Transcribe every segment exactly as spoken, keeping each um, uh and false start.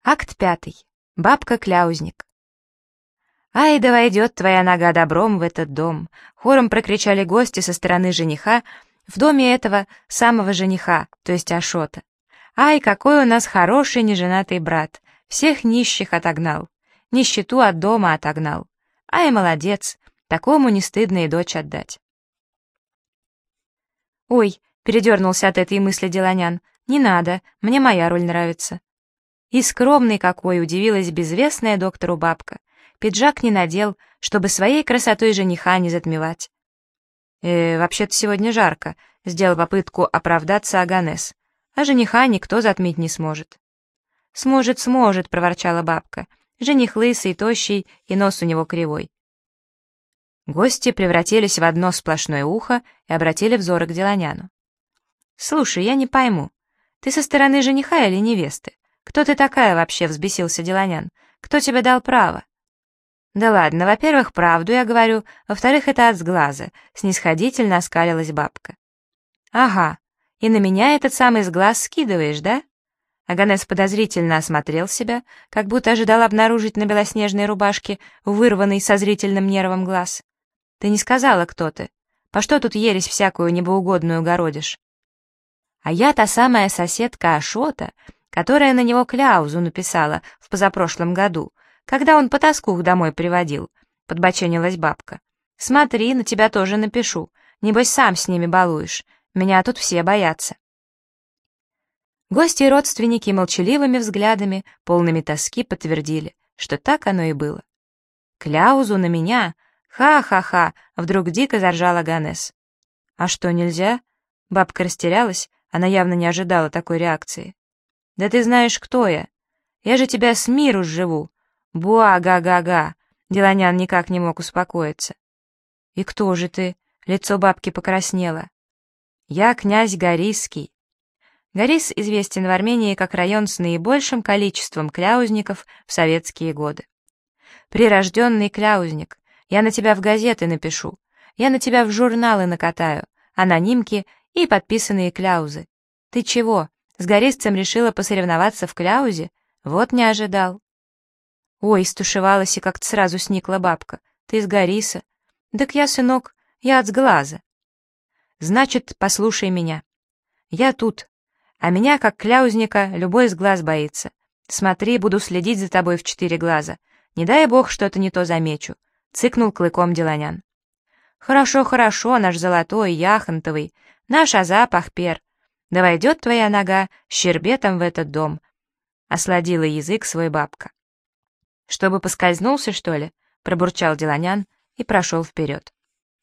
Акт пятый. Бабка-кляузник. «Ай, да войдет твоя нога добром в этот дом!» Хором прокричали гости со стороны жениха в доме этого самого жениха, то есть Ашота. «Ай, какой у нас хороший неженатый брат! Всех нищих отогнал, нищету от дома отогнал. Ай, молодец, такому не стыдно и дочь отдать». «Ой», — передернулся от этой мысли Деланян, — «не надо, мне моя роль нравится». И скромный какой, удивилась безвестная доктору бабка. Пиджак не надел, чтобы своей красотой жениха не затмевать. «Э, вообще-то сегодня жарко», — сделал попытку оправдаться Аганес. «А жениха никто затмить не сможет». «Сможет, сможет», — проворчала бабка. «Жених лысый, тощий, и нос у него кривой». Гости превратились в одно сплошное ухо и обратили взоры к Деланяну. «Слушай, я не пойму, ты со стороны жениха или невесты? Кто ты такая вообще?» — взбесился Деланян. «Кто тебе дал право?» «Да ладно, во-первых, правду я говорю, во-вторых, это от сглаза», — снисходительно оскалилась бабка. «Ага, и на меня этот самый сглаз скидываешь, да?» Аганес подозрительно осмотрел себя, как будто ожидал обнаружить на белоснежной рубашке вырванный со зрительным нервом глаз. «Ты не сказала, кто ты. По что тут ересь всякую небоугодную городишь?» «А я та самая соседка Ашота, которая на него кляузу написала в позапрошлом году, когда он потаскух домой приводил», — подбоченилась бабка. «Смотри, на тебя тоже напишу. Небось, сам с ними балуешь. Меня тут все боятся». Гости и родственники молчаливыми взглядами, полными тоски, подтвердили, что так оно и было. «Кляузу на меня? Ха-ха-ха!» — вдруг дико заржал Аганес. «А что, нельзя?» Бабка растерялась, она явно не ожидала такой реакции. «Да ты знаешь, кто я. Я же тебя с миру сживу. Буа-га-га-га!» Деланян никак не мог успокоиться. «И кто же ты?» — лицо бабки покраснело. «Я князь Горисский». Горис известен в Армении как район с наибольшим количеством кляузников в советские годы. «Прирожденный кляузник, я на тебя в газеты напишу, я на тебя в журналы накатаю, анонимки и подписанные кляузы. Ты чего, с горисцем решила посоревноваться в кляузе? Вот не ожидал». «Ой», — стушевалась и как-то сразу сникла бабка, — «ты из Гориса?» «Так я, сынок, я от сглаза». «Значит, послушай меня. Я тут, а меня, как кляузника, любой из глаз боится. Смотри, буду следить за тобой в четыре глаза. Не дай бог, что-то не то замечу», — цыкнул клыком Деланян. «Хорошо, хорошо, наш золотой, яхонтовый, наш Азап Ахпер. Да войдет твоя нога с щербетом в этот дом», — осладила язык свой бабка. «Чтобы поскользнулся, что ли?» — пробурчал Деланян и прошел вперед.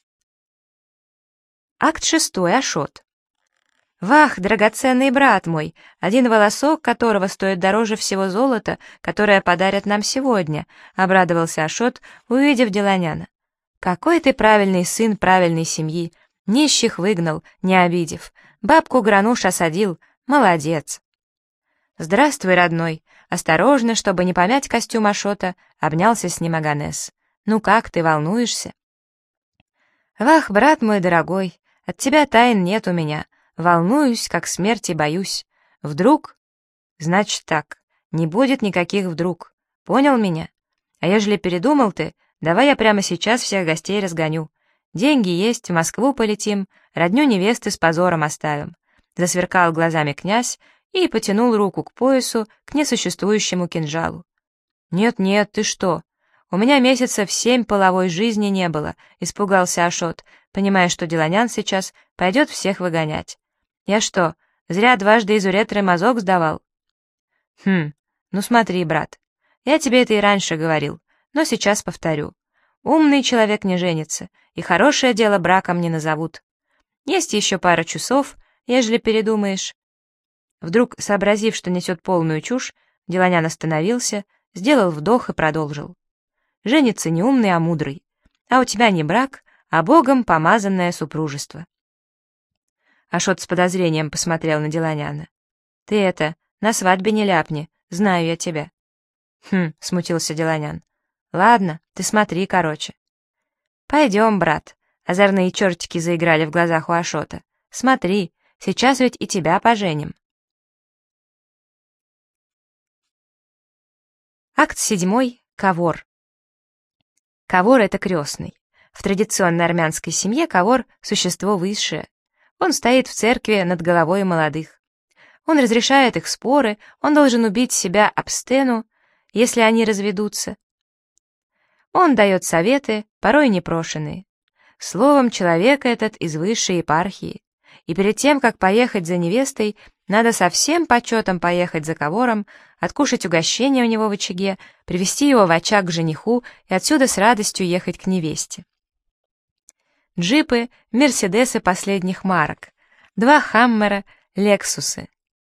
Акт шестой. Ашот. «Вах, драгоценный брат мой, один волосок которого стоит дороже всего золота, которое подарят нам сегодня», — обрадовался Ашот, увидев Деланяна. «Какой ты правильный сын правильной семьи, нищих выгнал, не обидев, бабку Грануш осадил, молодец». «Здравствуй, родной», осторожно, чтобы не помять костюм Ашота, обнялся с ним Аганес. «Ну как, ты волнуешься?» «Вах, брат мой дорогой, от тебя тайн нет у меня. Волнуюсь, как смерти боюсь. Вдруг...» «Значит так, не будет никаких вдруг. Понял меня? А ежели передумал ты, давай я прямо сейчас всех гостей разгоню. Деньги есть, в Москву полетим, родню невесты с позором оставим». Засверкал глазами князь и потянул руку к поясу, к несуществующему кинжалу. «Нет-нет, ты что? У меня месяцев семь половой жизни не было», — испугался Ашот, понимая, что Деланян сейчас пойдет всех выгонять. «Я что, зря дважды из уретры мазок сдавал?» «Хм, ну смотри, брат, я тебе это и раньше говорил, но сейчас повторю. Умный человек не женится, и хорошее дело браком не назовут. Есть еще пара часов, ежели передумаешь». Вдруг, сообразив, что несет полную чушь, Деланян остановился, сделал вдох и продолжил. «Женится не умный, а мудрый. А у тебя не брак, а Богом помазанное супружество». Ашот с подозрением посмотрел на Деланяна. «Ты это, на свадьбе не ляпни, знаю я тебя». «Хм», — смутился Деланян. «Ладно, ты смотри, короче». «Пойдем, брат», — озорные чертики заиграли в глазах у Ашота. «Смотри, сейчас ведь и тебя поженим». Акт седьмой. Кавор. Кавор — это крестный. В традиционной армянской семье кавор — существо высшее. Он стоит в церкви над головой молодых. Он разрешает их споры, он должен убить себя об стену, если они разведутся. Он дает советы, порой непрошенные. Словом, человек этот из высшей епархии. И перед тем, как поехать за невестой, надо со всем почетом поехать за кавором, откушать угощение у него в очаге, привести его в очаг к жениху и отсюда с радостью ехать к невесте. Джипы, мерседесы последних марок, два хаммера, лексусы.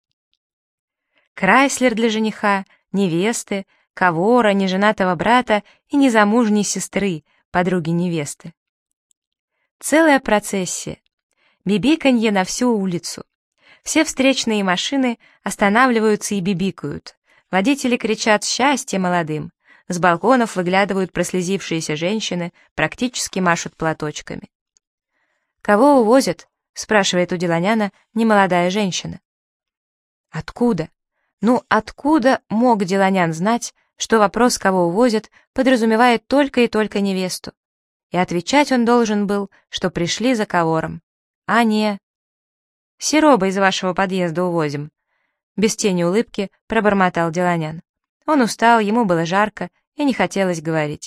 Крайслер для жениха, невесты, кавора, неженатого брата и незамужней сестры, подруги невесты. Целая процессия. Бибиканье на всю улицу. Все встречные машины останавливаются и бибикают. Водители кричат «Счастье молодым!». С балконов выглядывают прослезившиеся женщины, практически машут платочками. «Кого увозят?» — спрашивает у Диланяна немолодая женщина. «Откуда?» Ну, откуда мог Диланян знать, что вопрос «кого увозят» подразумевает только и только невесту? И отвечать он должен был, что пришли за кавором. А не... «Сироба из вашего подъезда увозим», — без тени улыбки пробормотал Диланян. Он устал, ему было жарко и не хотелось говорить.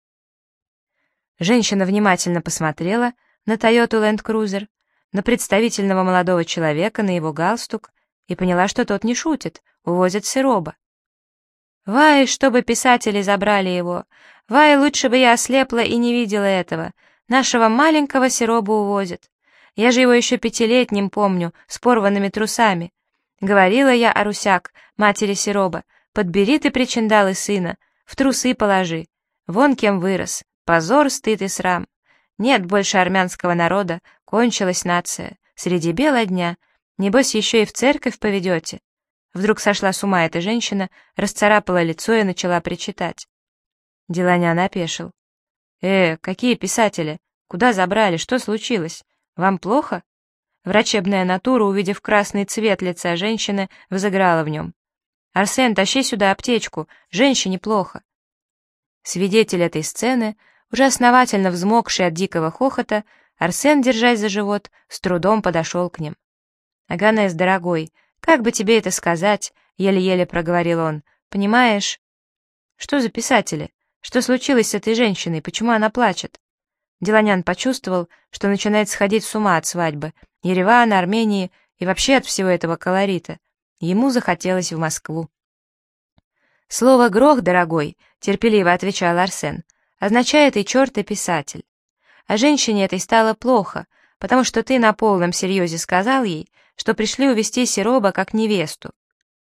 Женщина внимательно посмотрела на Тойоту Ленд Крузер, на представительного молодого человека, на его галстук, и поняла, что тот не шутит, увозят Сироба. «Вай, чтобы писатели забрали его! Вай, лучше бы я ослепла и не видела этого! Нашего маленького Сироба увозят! Я же его еще пятилетним помню, с порванными трусами! Говорила я, Арусяк, матери Сироба, подбери ты причиндалы сына, в трусы положи! Вон кем вырос! Позор, стыд и срам! Нет больше армянского народа, кончилась нация, среди бела дня! Небось, еще и в церковь поведете!» Вдруг сошла с ума эта женщина, расцарапала лицо и начала причитать. Диланян опешил. «Э, какие писатели? Куда забрали? Что случилось? Вам плохо?» Врачебная натура, увидев красный цвет лица женщины, взыграла в нем. «Арсен, тащи сюда аптечку, женщине плохо». Свидетель этой сцены, уже основательно взмокший от дикого хохота, Арсен, держась за живот, с трудом подошел к ним. «Аганес, дорогой, как бы тебе это сказать?» — еле-еле проговорил он. «Понимаешь?» «Что за писатели? Что случилось с этой женщиной? Почему она плачет?» Диланян почувствовал, что начинает сходить с ума от свадьбы, Еревана, Армении и вообще от всего этого колорита. Ему захотелось в Москву. «Слово «грох», дорогой», — терпеливо отвечал Арсен, — означает и черт, и писатель. А женщине этой стало плохо, потому что ты на полном серьезе сказал ей, что пришли увезти Сироба как невесту.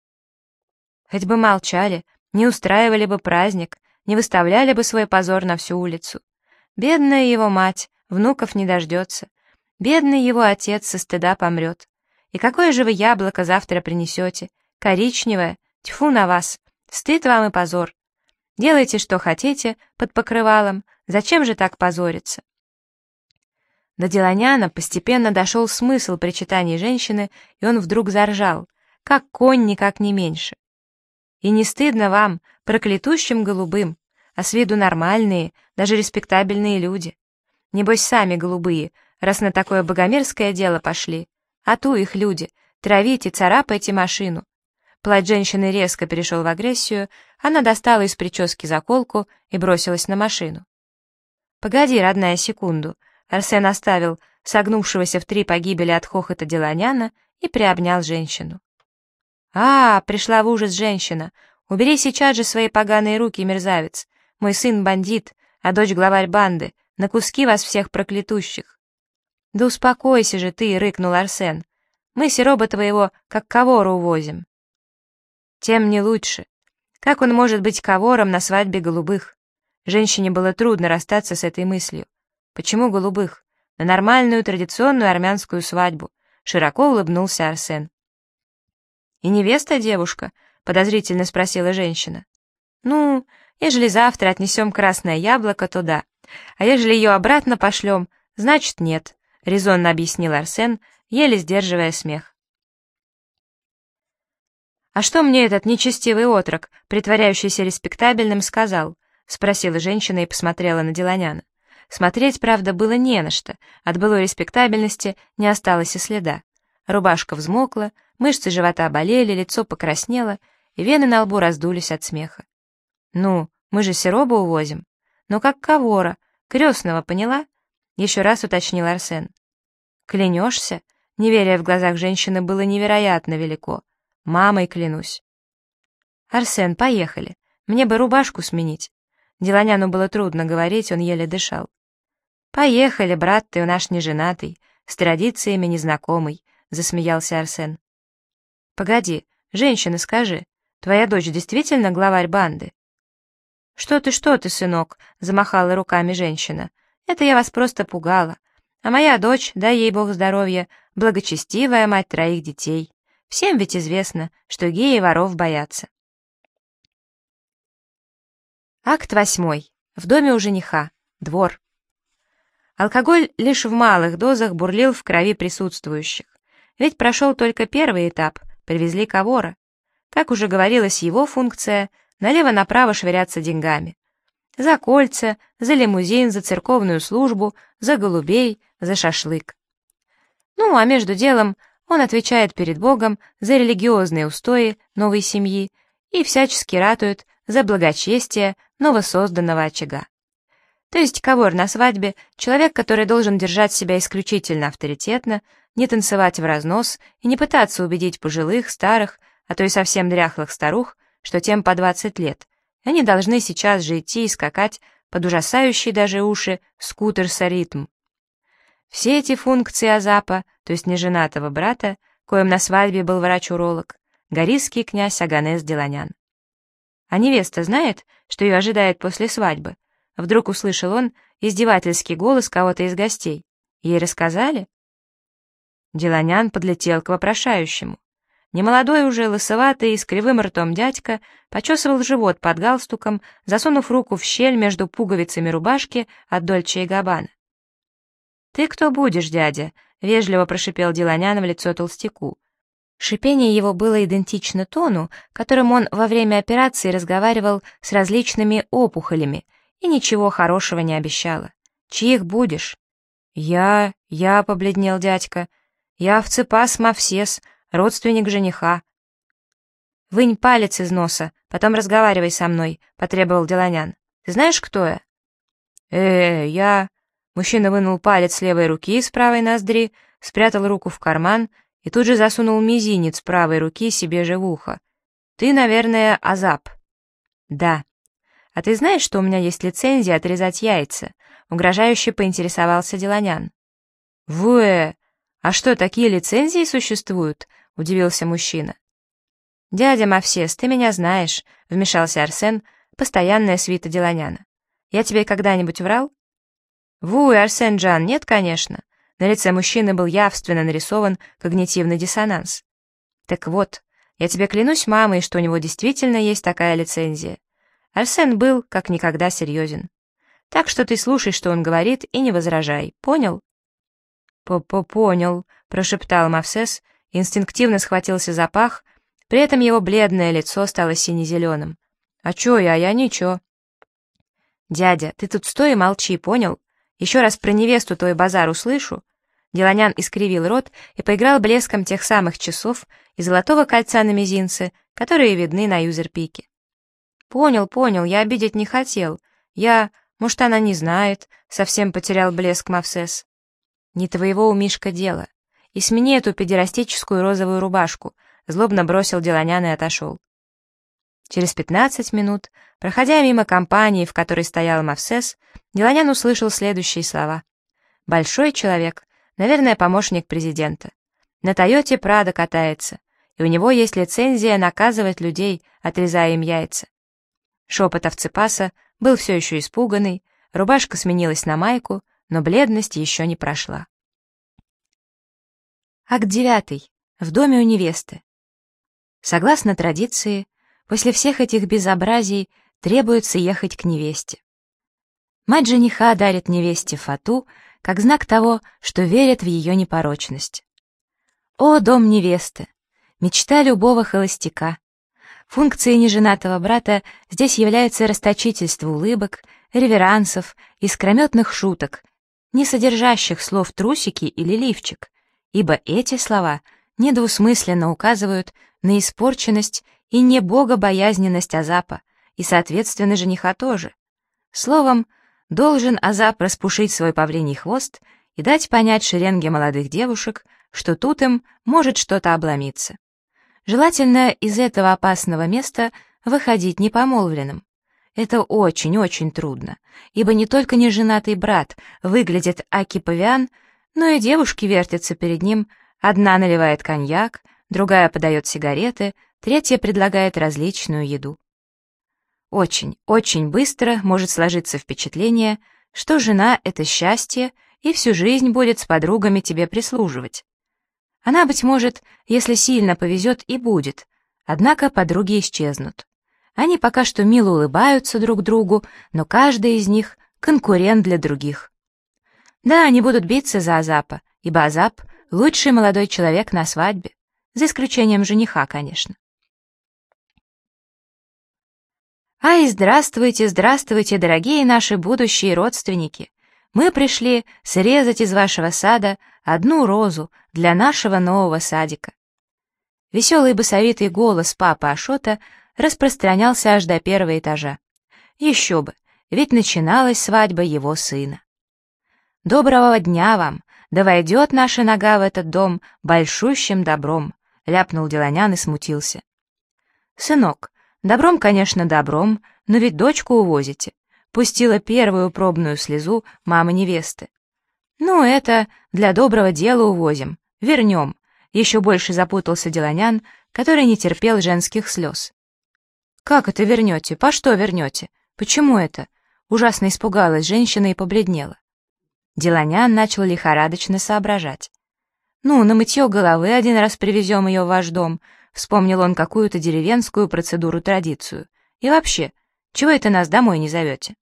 Хоть бы молчали, не устраивали бы праздник, не выставляли бы свой позор на всю улицу. Бедная его мать, внуков не дождется. Бедный его отец со стыда помрет. И какое же вы яблоко завтра принесете? Коричневое? Тьфу на вас! Стыд вам и позор. Делайте, что хотите, под покрывалом. Зачем же так позориться?» До Диланяна постепенно дошел смысл причитаний женщины, и он вдруг заржал, как конь, никак не меньше. «И не стыдно вам, проклятущим голубым, а с виду нормальные, даже респектабельные люди? Небось, сами голубые, раз на такое богомерзкое дело пошли. А ту их люди, травите, царапайте машину». Плач женщины резко перешел в агрессию, она достала из прически заколку и бросилась на машину. «Погоди, родная, секунду». Арсен оставил согнувшегося в три погибели от хохота Диланяна и приобнял женщину. «А, пришла в ужас женщина. Убери сейчас же свои поганые руки, мерзавец. Мой сын бандит, а дочь главарь банды. На куски вас всех проклятущих». «Да успокойся же ты», — рыкнул Арсен. «Мы Сироба твоего как кавору увозим». «Тем не лучше. Как он может быть кавором на свадьбе голубых?» Женщине было трудно расстаться с этой мыслью. «Почему голубых? На нормальную традиционную армянскую свадьбу», — широко улыбнулся Арсен. «И невеста девушка?» — подозрительно спросила женщина. «Ну, ежели завтра отнесем красное яблоко, то да, а ежели ее обратно пошлем, значит нет», — резонно объяснил Арсен, еле сдерживая смех. «А что мне этот нечестивый отрок, притворяющийся респектабельным, сказал?» — спросила женщина и посмотрела на Деланяна. Смотреть, правда, было не на что, от былой респектабельности не осталось и следа. Рубашка взмокла, мышцы живота болели, лицо покраснело, и вены на лбу раздулись от смеха. «Ну, мы же Серобу увозим. Ну как кого-то, крестного, поняла?» — еще раз уточнил Арсен. «Клянешься?» — неверие в глазах женщины было невероятно велико. «Мамой клянусь». «Арсен, поехали. Мне бы рубашку сменить». Деланяну было трудно говорить, он еле дышал. «Поехали, брат, ты наш неженатый, с традициями незнакомый», — засмеялся Арсен. «Погоди, женщина, скажи, твоя дочь действительно главарь банды?» «Что ты, что ты, сынок?» — замахала руками женщина. «Это я вас просто пугала. А моя дочь, дай ей бог здоровья, благочестивая мать троих детей. Всем ведь известно, что геи воров боятся». Акт восьмой. В доме у жениха. Двор. Алкоголь лишь в малых дозах бурлил в крови присутствующих. Ведь прошел только первый этап, привезли кавора. Как уже говорилось, его функция — налево-направо швыряться деньгами. За кольца, за лимузин, за церковную службу, за голубей, за шашлык. Ну, а между делом он отвечает перед Богом за религиозные устои новой семьи и всячески ратует за благочестие новосозданного очага. То есть кавор на свадьбе — человек, который должен держать себя исключительно авторитетно, не танцевать в разнос и не пытаться убедить пожилых, старых, а то и совсем дряхлых старух, что тем по двадцать лет, и они должны сейчас же идти и скакать под ужасающие даже уши скутер-соритм. Все эти функции Азапа, то есть неженатого брата, коим на свадьбе был врач-уролог, гористский князь Оганес Деланян. А невеста знает, что ее ожидает после свадьбы? Вдруг услышал он издевательский голос кого-то из гостей. Ей рассказали? Деланян подлетел к вопрошающему. Немолодой уже, лысоватый, с кривым ртом дядька почесывал живот под галстуком, засунув руку в щель между пуговицами рубашки от Дольче и Габбана. «Ты кто будешь, дядя?» — вежливо прошипел Деланян в лицо толстяку. Шипение его было идентично тону, которым он во время операции разговаривал с различными опухолями, и ничего хорошего не обещало. «Чьих будешь?» «Я... я...» — побледнел дядька. «Я Овцепас Мавсес, родственник жениха». «Вынь палец из носа, потом разговаривай со мной», — потребовал Деланян. «Ты знаешь, кто я?» «Э, я...» Мужчина вынул палец с левой руки из правой ноздри, спрятал руку в карман и тут же засунул мизинец правой руки себе же в ухо. «Ты, наверное, Азап?» «Да». «А ты знаешь, что у меня есть лицензия отрезать яйца?» — угрожающе поинтересовался Деланян. «Вуэ! А что, такие лицензии существуют?» — удивился мужчина. «Дядя Мавсес, ты меня знаешь», — вмешался Арсен, постоянная свита Деланяна. «Я тебе когда-нибудь врал?» «Вуэ, Арсен Джан, нет, конечно». На лице мужчины был явственно нарисован когнитивный диссонанс. «Так вот, я тебе клянусь мамой, что у него действительно есть такая лицензия». Арсен был как никогда серьезен. «Так что ты слушай, что он говорит, и не возражай. Понял?» «По-по-понял», — прошептал Мавсес, инстинктивно схватился за пах, при этом его бледное лицо стало сине-зеленым. «А чё я? Я ничего». «Дядя, ты тут стой и молчи, понял? Еще раз про невесту твой базар услышу». Деланян искривил рот и поиграл блеском тех самых часов и золотого кольца на мизинце, которые видны на юзерпике. «Понял, понял, я обидеть не хотел. Я... Может, она не знает», — совсем потерял блеск Мавсес. «Не твоего у Мишка дело. И смени эту педерастическую розовую рубашку», — злобно бросил Деланян и отошел. Через пятнадцать минут, проходя мимо компании, в которой стоял Мавсес, Деланян услышал следующие слова. «Большой человек, наверное, помощник президента. На Тойоте Прадо катается, и у него есть лицензия наказывать людей, отрезая им яйца». Шепот Овцепаса был все еще испуганный, рубашка сменилась на майку, но бледность еще не прошла. Акт девятый. В доме у невесты. Согласно традиции, после всех этих безобразий требуется ехать к невесте. Мать жениха дарит невесте фату, как знак того, что верит в ее непорочность. О, дом невесты! Мечта любого холостяка! Функцией неженатого брата здесь является расточительство улыбок, реверансов, искрометных шуток, не содержащих слов «трусики» или «лифчик», ибо эти слова недвусмысленно указывают на испорченность и небогобоязненность Азапа, и, соответственно, жениха тоже. Словом, должен Азап распушить свой павлиний хвост и дать понять шеренге молодых девушек, что тут им может что-то обломиться. Желательно из этого опасного места выходить непомолвленным. Это очень-очень трудно, ибо не только неженатый брат выглядит аки павиан, но и девушки вертятся перед ним, одна наливает коньяк, другая подает сигареты, третья предлагает различную еду. Очень, очень быстро может сложиться впечатление, что жена — это счастье, и всю жизнь будет с подругами тебе прислуживать. Она, быть может, если сильно повезет, и будет, однако подруги исчезнут. Они пока что мило улыбаются друг другу, но каждый из них — конкурент для других. Да, они будут биться за Азапа, ибо Азап — лучший молодой человек на свадьбе, за исключением жениха, конечно. Ай, здравствуйте, здравствуйте, дорогие наши будущие родственники! Мы пришли срезать из вашего сада одну розу для нашего нового садика. Веселый басовитый голос папы Ашота распространялся аж до первого этажа. Еще бы, ведь начиналась свадьба его сына. «Доброго дня вам! Да войдет наша нога в этот дом большущим добром!» — ляпнул Деланян и смутился. «Сынок, добром, конечно, добром, но ведь дочку увозите», — пустила первую пробную слезу мама невесты. «Ну, это для доброго дела увозим, вернем», — еще больше запутался Деланян, который не терпел женских слез. «Как это вернете? По что вернете? Почему это?» Ужасно испугалась женщина и побледнела. Деланян начал лихорадочно соображать. «Ну, на мытье головы один раз привезем ее в ваш дом», — вспомнил он какую-то деревенскую процедуру-традицию. «И вообще, чего это нас домой не зовете?»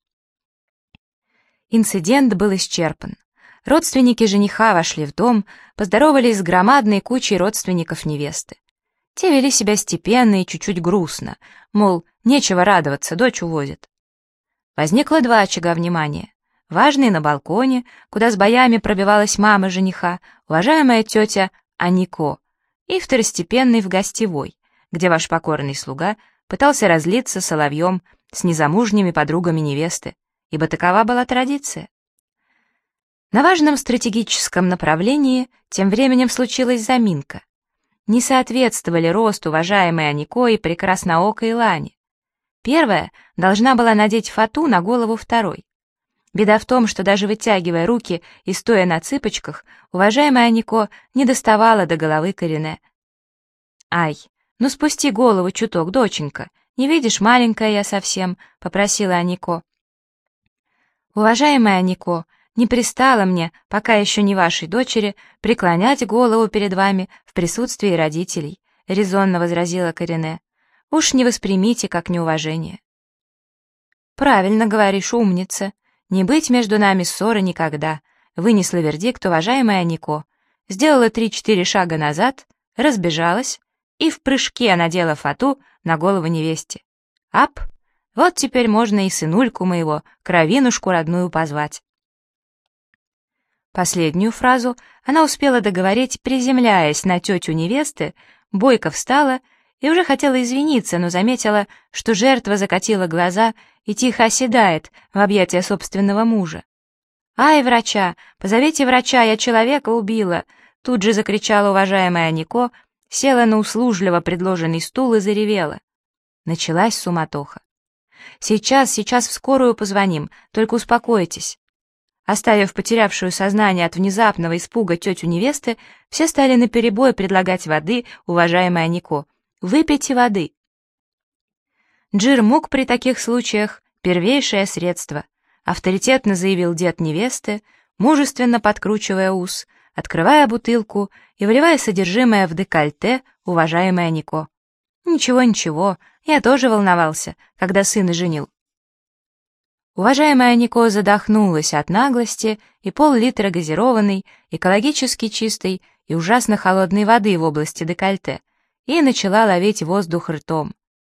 Инцидент был исчерпан. Родственники жениха вошли в дом, поздоровались с громадной кучей родственников невесты. Те вели себя степенно и чуть-чуть грустно, мол, нечего радоваться, дочь увозят. Возникло два очага внимания. Важный на балконе, куда с боями пробивалась мама жениха, уважаемая тетя Анико, и второстепенный в гостевой, где ваш покорный слуга пытался разлиться соловьем с незамужними подругами невесты, ибо такова была традиция. На важном стратегическом направлении тем временем случилась заминка. Не соответствовали росту уважаемой Анико и прекрасноокой Лани. Первая должна была надеть фату на голову второй. Беда в том, что даже вытягивая руки и стоя на цыпочках, уважаемая Анико не доставала до головы Корене. «Ай, ну спусти голову чуток, доченька, не видишь, маленькая я совсем», — попросила Анико. «Уважаемая Анико, не пристало мне, пока еще не вашей дочери, преклонять голову перед вами в присутствии родителей», — резонно возразила Корене. «Уж не воспримите как неуважение». «Правильно говоришь, умница. Не быть между нами ссоры никогда», — вынесла вердикт уважаемая Анико. Сделала три-четыре шага назад, разбежалась и в прыжке надела фату на голову невесте. «Ап! Вот теперь можно и сынульку моего, кровинушку родную позвать». Последнюю фразу она успела договорить, приземляясь на тетю невесты, бойко встала и уже хотела извиниться, но заметила, что жертва закатила глаза и тихо оседает в объятия собственного мужа. «Ай, врача! Позовите врача, я человека убила!» Тут же закричала уважаемая Анико, села на услужливо предложенный стул и заревела. Началась суматоха. «Сейчас, сейчас в скорую позвоним, только успокойтесь». Оставив потерявшую сознание от внезапного испуга тетю невесты, все стали наперебой предлагать воды уважаемой Анико. «Выпейте воды». Джир-мук при таких случаях — первейшее средство, авторитетно заявил дед невесты, мужественно подкручивая ус, открывая бутылку и вливая содержимое в декольте уважаемой Анико. «Ничего, ничего, я тоже волновался, когда сына женил». Уважаемая Анико задохнулась от наглости и пол-литра газированной, экологически чистой и ужасно холодной воды в области декольте и начала ловить воздух ртом.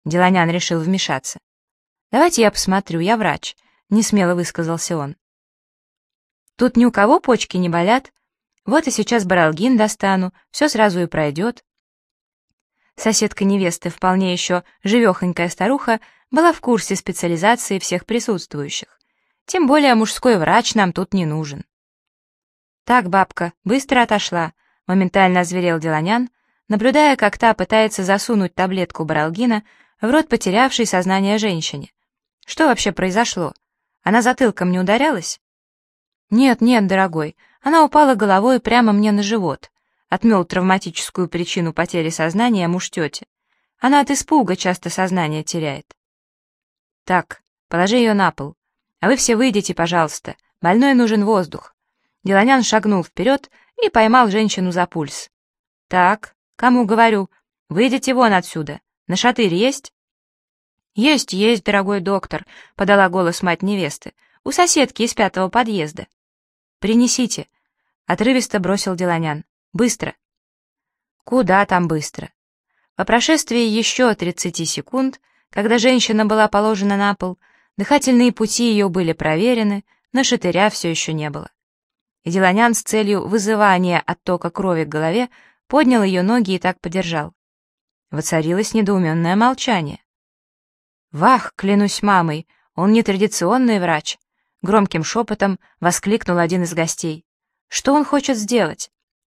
Деланян решил вмешаться. «Давайте я посмотрю, я врач», — несмело высказался он. «Тут ни у кого почки не болят. Вот и сейчас баралгин достану, все сразу и пройдет». Соседка невесты, вполне еще живехонькая старуха, была в курсе специализации всех присутствующих. Тем более мужской врач нам тут не нужен. «Так, бабка, быстро отошла», — моментально озверел Деланян, наблюдая, как та пытается засунуть таблетку баралгина в рот потерявшей сознание женщине. Что вообще произошло? Она затылком не ударялась? Нет, нет, дорогой, она упала головой прямо мне на живот. Отмел травматическую причину потери сознания муж тети. Она от испуга часто сознание теряет. Так, положи ее на пол. А вы все выйдите, пожалуйста. Больной нужен воздух. Деланян шагнул вперед и поймал женщину за пульс. Так, кому говорю, выйдите вон отсюда. На шатырь есть? «Есть, есть, дорогой доктор», — подала голос мать невесты. «У соседки из пятого подъезда». «Принесите», — отрывисто бросил Деланян. «Быстро». Куда там быстро? По прошествии еще тридцати секунд, когда женщина была положена на пол, дыхательные пути ее были проверены, но шатыря все еще не было. И Деланян с целью вызывания оттока крови к голове поднял ее ноги и так подержал. Воцарилось недоуменное молчание. «Вах, клянусь мамой, он не традиционный врач!» Громким шепотом воскликнул один из гостей. «Что он хочет сделать?»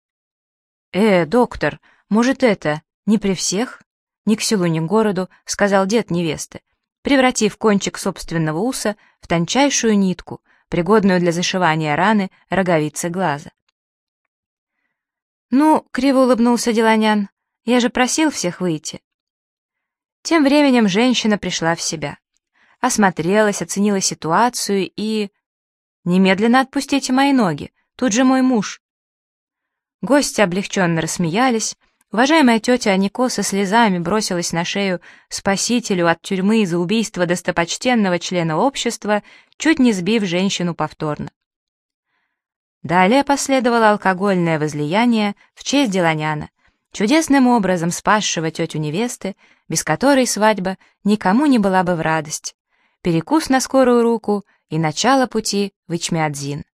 «Э, доктор, может это, не при всех?» «Ни к селу, ни к городу», — сказал дед невесты, превратив кончик собственного уса в тончайшую нитку, пригодную для зашивания раны роговицы глаза. «Ну, — криво улыбнулся Деланян, — я же просил всех выйти». Тем временем женщина пришла в себя. Осмотрелась, оценила ситуацию и... «Немедленно отпустите мои ноги, тут же мой муж». Гости облегченно рассмеялись. Уважаемая тетя Анико со слезами бросилась на шею спасителю от тюрьмы за убийство достопочтенного члена общества, чуть не сбив женщину повторно. Далее последовало алкогольное возлияние в честь Деланяна, чудесным образом спасшего тетю невесты, без которой свадьба никому не была бы в радость, перекус на скорую руку и начало пути в Ичмиадзин.